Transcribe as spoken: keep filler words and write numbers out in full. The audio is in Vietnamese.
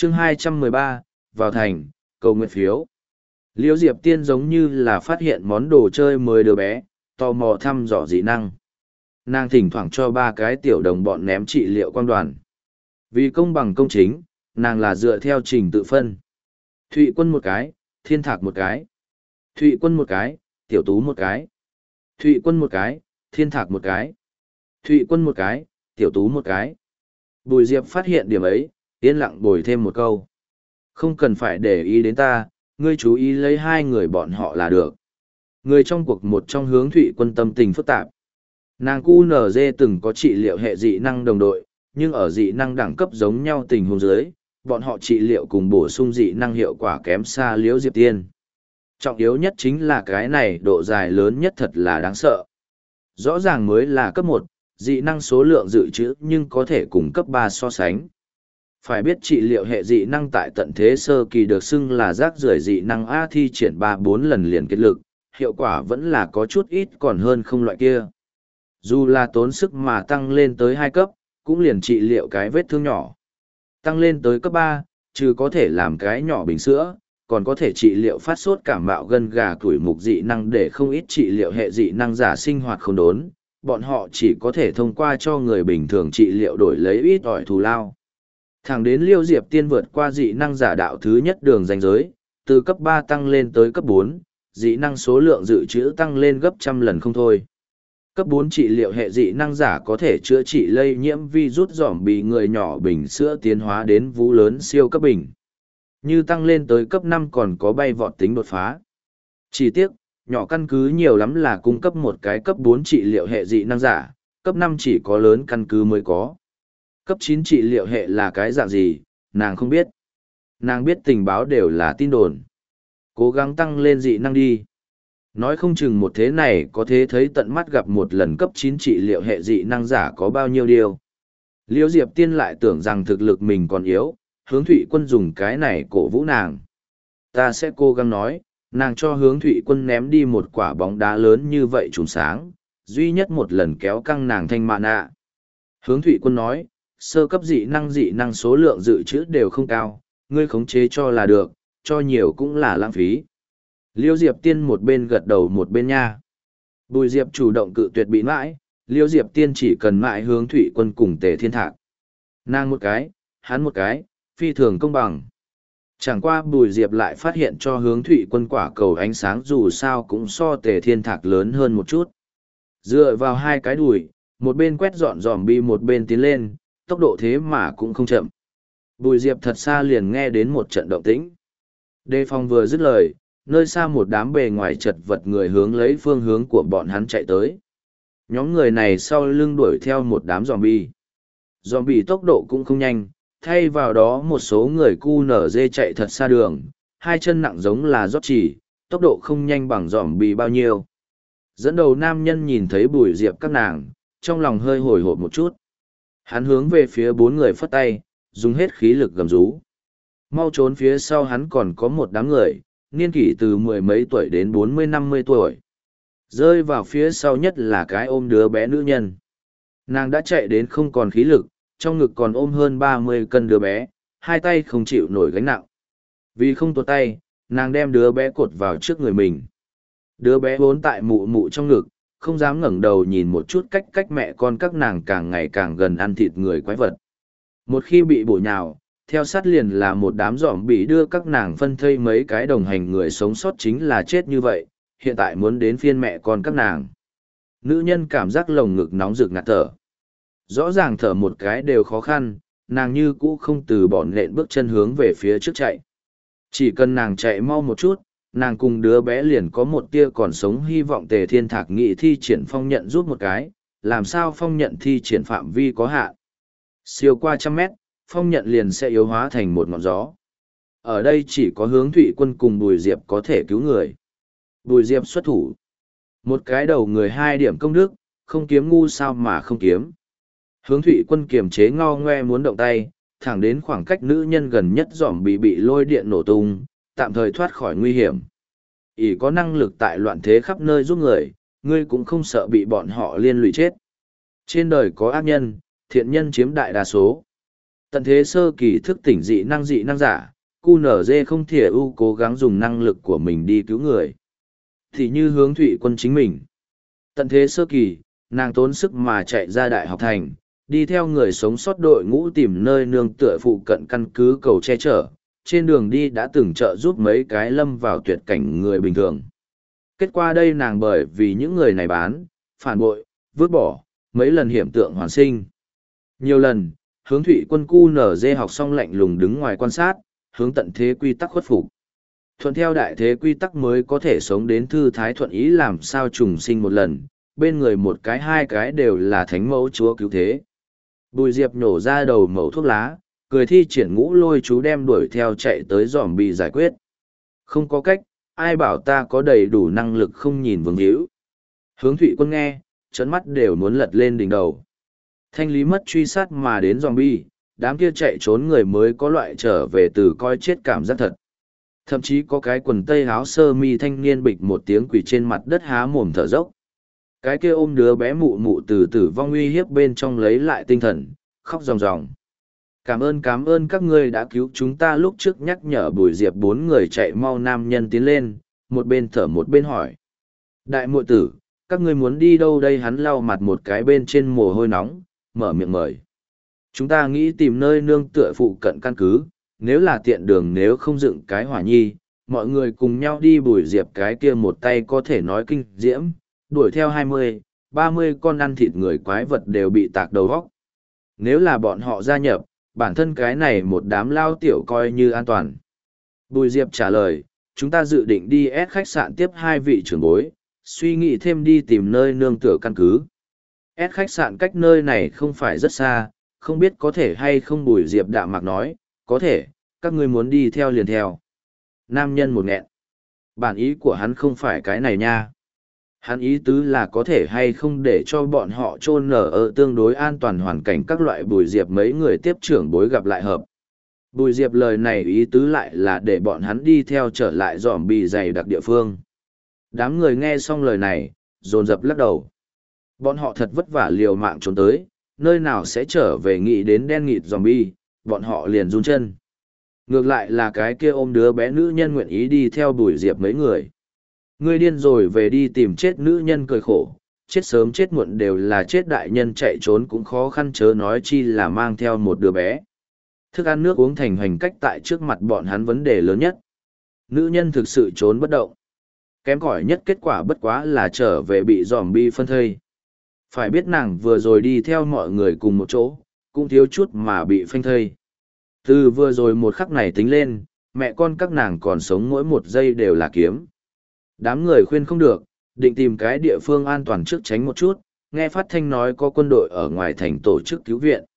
chương hai trăm mười ba, vào thành, cầu nguyện phiếu. Liễu Diệp Tiên giống như là phát hiện món đồ chơi mới đứa bé, tò mò thăm dò dị năng. Nàng thỉnh thoảng cho ba cái tiểu đồng bọn ném trị liệu quang đoàn. Vì công bằng công chính, nàng là dựa theo trình tự phân. Thụy Quân một cái, Thiên Thạc một cái. Thụy Quân một cái, Tiểu Tú một cái. Thụy Quân một cái, Thiên Thạc một cái. Thụy Quân một cái, Tiểu Tú một cái. Bùi Diệp phát hiện điểm ấy, yên lặng bồi thêm một câu. Không cần phải để ý đến ta, ngươi chú ý lấy hai người bọn họ là được. Người trong cuộc một trong hướng Thụy Quân tâm tình phức tạp. Nàng cu nở dê từng có trị liệu hệ dị năng đồng đội, nhưng ở dị năng đẳng cấp giống nhau tình huống dưới, bọn họ trị liệu cùng bổ sung dị năng hiệu quả kém xa Liễu Diệp Tiên. Trọng yếu nhất chính là cái này độ dài lớn nhất thật là đáng sợ. Rõ ràng mới là cấp một, dị năng số lượng dự trữ nhưng có thể cùng cấp ba so sánh. Phải biết trị liệu hệ dị năng tại tận thế sơ kỳ được xưng là rác rưởi dị năng A thi triển ba bốn lần liền kết lực, hiệu quả vẫn là có chút ít còn hơn không loại kia. Dù là tốn sức mà tăng lên tới hai cấp, cũng liền trị liệu cái vết thương nhỏ. Tăng lên tới cấp ba, trừ có thể làm cái nhỏ bình sữa, còn có thể trị liệu phát sốt cảm mạo gân gà tuổi mục dị năng để không ít trị liệu hệ dị năng giả sinh hoạt không đốn. Bọn họ chỉ có thể thông qua cho người bình thường trị liệu đổi lấy ít ỏi thù lao. Thẳng đến Liêu Diệp Tiên vượt qua dị năng giả đạo thứ nhất đường ranh giới, từ cấp ba tăng lên tới cấp bốn, dị năng số lượng dự trữ tăng lên gấp trăm lần không thôi. Cấp bốn trị liệu hệ dị năng giả có thể chữa trị lây nhiễm virus giỏm bị người nhỏ bình sữa tiến hóa đến vú lớn siêu cấp bình. Như tăng lên tới cấp năm còn có bay vọt tính đột phá. Chỉ tiếc, nhỏ căn cứ nhiều lắm là cung cấp một cái cấp bốn trị liệu hệ dị năng giả, cấp năm chỉ có lớn căn cứ mới có. Cấp chín trị liệu hệ là cái dạng gì, nàng không biết. Nàng biết tình báo đều là tin đồn. Cố gắng tăng lên dị năng đi. Nói không chừng một thế này có thế thấy tận mắt gặp một lần cấp chín trị liệu hệ dị năng giả có bao nhiêu điều. Liễu Diệp Tiên lại tưởng rằng thực lực mình còn yếu, hướng Thụy Quân dùng cái này cổ vũ nàng. Ta sẽ cố gắng nói, nàng cho hướng Thụy Quân ném đi một quả bóng đá lớn như vậy trùng sáng, duy nhất một lần kéo căng nàng thanh mạn ạ. Hướng Thụy Quân nói, sơ cấp dị năng dị năng số lượng dự trữ đều không cao, ngươi khống chế cho là được, cho nhiều cũng là lãng phí. Liêu Diệp Tiên một bên gật đầu một bên nha. Bùi Diệp chủ động cự tuyệt bị mãi, Liêu Diệp Tiên chỉ cần mãi hướng Thụy Quân cùng Tề Thiên Thạc. Nàng một cái, hắn một cái, phi thường công bằng. Chẳng qua Bùi Diệp lại phát hiện cho hướng Thụy Quân quả cầu ánh sáng dù sao cũng so Tề Thiên Thạc lớn hơn một chút. Dựa vào hai cái đùi, một bên quét dọn dòm bi một bên tiến lên, tốc độ thế mà cũng không chậm. Bùi Diệp thật xa liền nghe đến một trận động tĩnh. Đề phòng vừa dứt lời, nơi xa một đám bề ngoài chật vật người hướng lấy phương hướng của bọn hắn chạy tới. Nhóm người này sau lưng đuổi theo một đám zombie. Zombie tốc độ cũng không nhanh, thay vào đó một số người cu nở dê chạy thật xa đường, hai chân nặng giống là rót chỉ, tốc độ không nhanh bằng zombie bao nhiêu. Dẫn đầu nam nhân nhìn thấy Bùi Diệp các nàng, trong lòng hơi hồi hộp một chút. Hắn hướng về phía bốn người phất tay, dùng hết khí lực gầm rú. Mau trốn, phía sau hắn còn có một đám người, niên kỷ từ mười mấy tuổi đến bốn mươi năm mươi tuổi. Rơi vào phía sau nhất là cái ôm đứa bé nữ nhân. Nàng đã chạy đến không còn khí lực, trong ngực còn ôm hơn ba mươi cân đứa bé, hai tay không chịu nổi gánh nặng. Vì không tuột tay, nàng đem đứa bé cột vào trước người mình. Đứa bé vốn tại mụ mụ trong ngực, không dám ngẩng đầu nhìn một chút cách cách mẹ con các nàng càng ngày càng gần ăn thịt người quái vật. Một khi bị bổ nhào, theo sát liền là một đám giỏm bị đưa các nàng phân thây, mấy cái đồng hành người sống sót chính là chết như vậy, hiện tại muốn đến phiên mẹ con các nàng. Nữ nhân cảm giác lồng ngực nóng rực ngạt thở. Rõ ràng thở một cái đều khó khăn, nàng như cũ không từ bỏ nện bước chân hướng về phía trước chạy. Chỉ cần nàng chạy mau một chút, nàng cùng đứa bé liền có một tia còn sống hy vọng. Tề Thiên Thạc nghị thi triển phong nhận rút một cái, làm sao phong nhận thi triển phạm vi có hạn. Siêu qua trăm mét, phong nhận liền sẽ yếu hóa thành một ngọn gió. Ở đây chỉ có hướng Thụy Quân cùng Bùi Diệp có thể cứu người. Bùi Diệp xuất thủ. Một cái đầu người hai điểm công đức, không kiếm ngu sao mà không kiếm. Hướng Thụy Quân kiềm chế ngo ngoe muốn động tay, thẳng đến khoảng cách nữ nhân gần nhất giỏm bị bị lôi điện nổ tung, tạm thời thoát khỏi nguy hiểm. ỷ có năng lực tại loạn thế khắp nơi giúp người, ngươi cũng không sợ bị bọn họ liên lụy chết. Trên đời có ác nhân, thiện nhân chiếm đại đa số. Tận thế sơ kỳ thức tỉnh dị năng dị năng giả, cu nở dê không thể ưu cố gắng dùng năng lực của mình đi cứu người. Thì như hướng thụy quân chính mình. Tận thế sơ kỳ, nàng tốn sức mà chạy ra đại học thành, đi theo người sống sót đội ngũ tìm nơi nương tựa phụ cận căn cứ cầu che chở. Trên đường đi đã từng trợ giúp mấy cái lâm vào tuyệt cảnh người bình thường. Kết quả đây nàng bởi vì những người này bán, phản bội, vứt bỏ, mấy lần hiểm tượng hoàn sinh. Nhiều lần, hướng thụy quân cu nở dê học xong lạnh lùng đứng ngoài quan sát, hướng tận thế quy tắc khuất phục. Thuận theo đại thế quy tắc mới có thể sống đến thư thái thuận ý làm sao trùng sinh một lần, bên người một cái hai cái đều là thánh mẫu chúa cứu thế. Bùi Diệp nhổ ra đầu mẩu thuốc lá, cười thi triển ngũ lôi chú đem đuổi theo chạy tới dòm bị giải quyết. Không có cách, ai bảo ta có đầy đủ năng lực không nhìn vương hữu. Hướng thụy quân nghe, trấn mắt đều muốn lật lên đỉnh đầu. Thanh lý mất truy sát mà đến zombie, đám kia chạy trốn người mới có loại trở về từ coi chết cảm giác thật. Thậm chí có cái quần tây áo sơ mi thanh niên bịch một tiếng quỳ trên mặt đất há mồm thở dốc. Cái kia ôm đứa bé mụ mụ từ tử vong uy hiếp bên trong lấy lại tinh thần, khóc ròng ròng. Cảm ơn cảm ơn các ngươi đã cứu chúng ta lúc trước nhắc nhở Bùi Diệp bốn người chạy mau nam nhân tiến lên, một bên thở một bên hỏi. Đại muội tử, các ngươi muốn đi đâu đây hắn lau mặt một cái bên trên mồ hôi nóng, mở miệng mời. Chúng ta nghĩ tìm nơi nương tựa phụ cận căn cứ, nếu là tiện đường nếu không dựng cái hỏa nhi, mọi người cùng nhau đi Bùi Diệp cái kia một tay có thể nói kinh diễm, đuổi theo hai mươi, ba mươi con ăn thịt người quái vật đều bị tạc đầu vóc. Nếu là bọn họ gia nhập, bản thân cái này một đám lao tiểu coi như an toàn. Bùi Diệp trả lời, chúng ta dự định đi ép khách sạn tiếp hai vị trưởng bối, suy nghĩ thêm đi tìm nơi nương tựa căn cứ. ép khách sạn cách nơi này không phải rất xa, không biết có thể hay không. Bùi Diệp đạm mạc nói, có thể, các ngươi muốn đi theo liền theo. Nam nhân một nghẹn. Bản ý của hắn không phải cái này nha. Hắn ý tứ là có thể hay không để cho bọn họ chôn nở ở tương đối an toàn hoàn cảnh các loại. Bùi Diệp mấy người tiếp trưởng bối gặp lại hợp. Bùi Diệp lời này ý tứ lại là để bọn hắn đi theo trở lại dòm bì dày đặc địa phương. Đám người nghe xong lời này, dồn dập lắc đầu. Bọn họ thật vất vả liều mạng trốn tới, nơi nào sẽ trở về nghĩ đến đen nghịt zombie, bọn họ liền run chân. Ngược lại là cái kia ôm đứa bé nữ nhân nguyện ý đi theo Bùi Diệp mấy người. Ngươi điên rồi về đi tìm chết nữ nhân cười khổ, chết sớm chết muộn đều là chết, đại nhân chạy trốn cũng khó khăn chớ nói chi là mang theo một đứa bé. Thức ăn nước uống thành hành cách tại trước mặt bọn hắn vấn đề lớn nhất. Nữ nhân thực sự trốn bất động. Kém cỏi nhất kết quả bất quá là trở về bị zombie phân thây. Phải biết nàng vừa rồi đi theo mọi người cùng một chỗ, cũng thiếu chút mà bị phanh thây. Từ vừa rồi một khắc này tính lên, mẹ con các nàng còn sống mỗi một giây đều là kiếm. Đám người khuyên không được, định tìm cái địa phương an toàn trước tránh một chút, nghe phát thanh nói có quân đội ở ngoài thành tổ chức cứu viện.